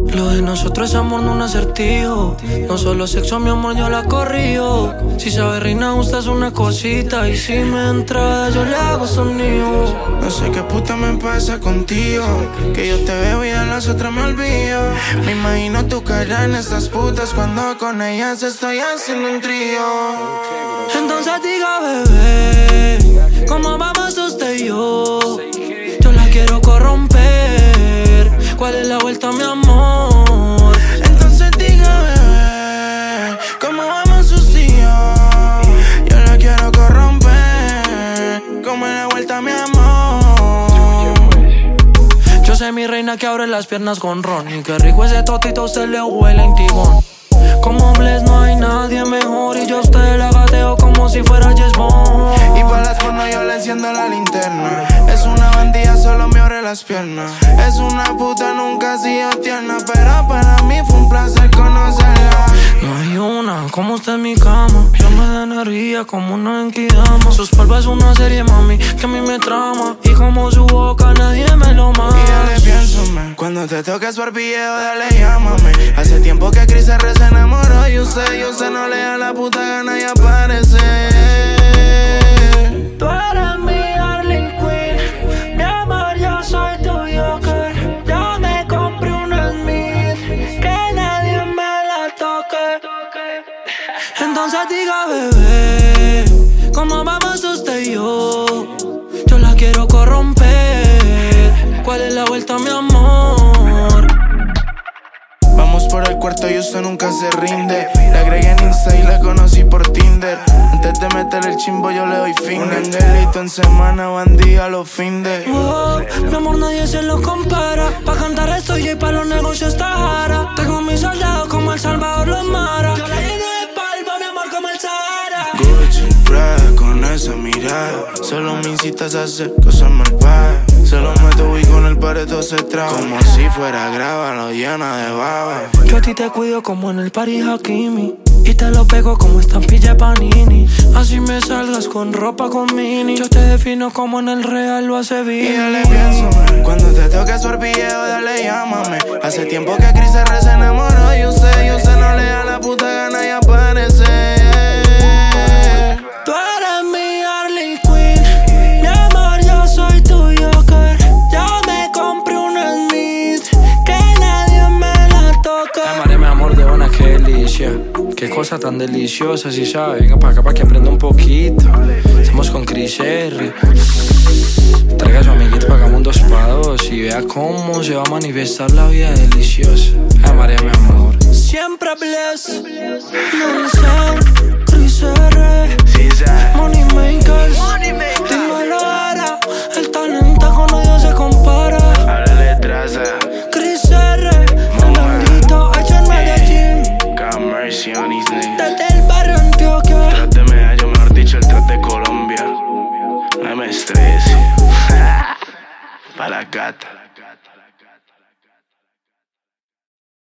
Lo de nosotros es amor, no un acertijo. No solo sexo, mi amor, yo la corrijo. Si sabe reina, gustas una cosita. Y si me entra, yo le hago sonido. No sé qué puta me pasa contigo, que yo te veo y a las otras me olvido. Me imagino tu cara en estas putas cuando con ellas estoy haciendo un trío. Entonces diga, bebé, ¿cómo vamos usted y yo? Yo la quiero corromper. ¿Cuál es la vuelta, mi amor? Entonces diga, bebé, ¿cómo vamos usted y yo? Yo la quiero corromper. ¿Cómo es la vuelta, mi amor? Yo sé, mi reina, que abre las piernas con ron. Y qué rico ese totito, usted le huele en tibón. Como Bless no hay nadie mejor. Y yo a usted la gateo como si fuera James Bond. Y para las porno yo le enciendo la linterna. Es una bandida, solo me abre las piernas. Es una puta, nunca ha sido tierna, pero para mí fue un placer conocerla. No hay una como usted en mi cama. Yo me da energía como una enkidama. Sus polvos es una serie, mami, que a mí me trama. Y como su boca nadie me lo mama. Y dale, piénsame, cuando te toque su barbilleo, dale, llámame. Hace tiempo que Chris R se enamoró y usted no le da la puta gana y aparece. Tú eres mi Harley Quinn, mi amor, yo soy tu Joker. Yo me compré una Smith, que nadie me la toque. Entonces diga, bebé, ¿cómo vamos usted y yo? Yo la quiero corromper. ¿Cuál es la vuelta, mi amor? Vamos por el cuarto y usted nunca se rinde. La agregué en Insta y la conocí por Tinder. Antes de meter el chimbo yo le doy fin. Un angelito en semana, bandía los findes. Oh, mi amor, nadie se lo compara. Pa' cantar estoy y pa' los negocios está jara. Tengo mis soldados como El Salvador, los Mara. Yo la lleno de polvo, mi amor, como el Sahara. Gucci, Prada, con esa mirada. Solo me incitas a hacer cosas malvadas. Solo meto y con el pareto se traba. Como si fuera grava, lo llena de baba. Yo a ti te cuido como en el París Hakimi. Y te lo pego como estampilla Panini. Así me salgas con ropa con mini. Yo te defino como en el Real lo hace Y dale, Vini. piénsame, cuando te toque su barbilleo, dale, llámame. Hace tiempo que Chris R se enamoró y usted no le da la puta gana y aparece. Tú eres mi Harley Quinn, mi amor, yo soy tu Joker. Yo me compré una Smith, que nadie me la toque. Amaré, mi amor, de buena, qué delicia. Qué cosa tan deliciosa, si sabe. Venga para acá para que aprenda un poquito. Estamos con Chris R. Traiga a su amiguito para hagamos 2 pa' 2 y vea cómo se va a manifestar la vida deliciosa. Amaré, mi amor. Siempre Bless, Nelson, Chris R, Money Makers, dímelo ahora. El talento con nadie se compara. Háblale traza, Chris R, Fernandito, hecho en Medellín. got mercy on these niggas. Desde el barrio Antioquia. Tras de Medallo, mejor dicho, el tras de Colombia. No me estrese. Pa' la gata.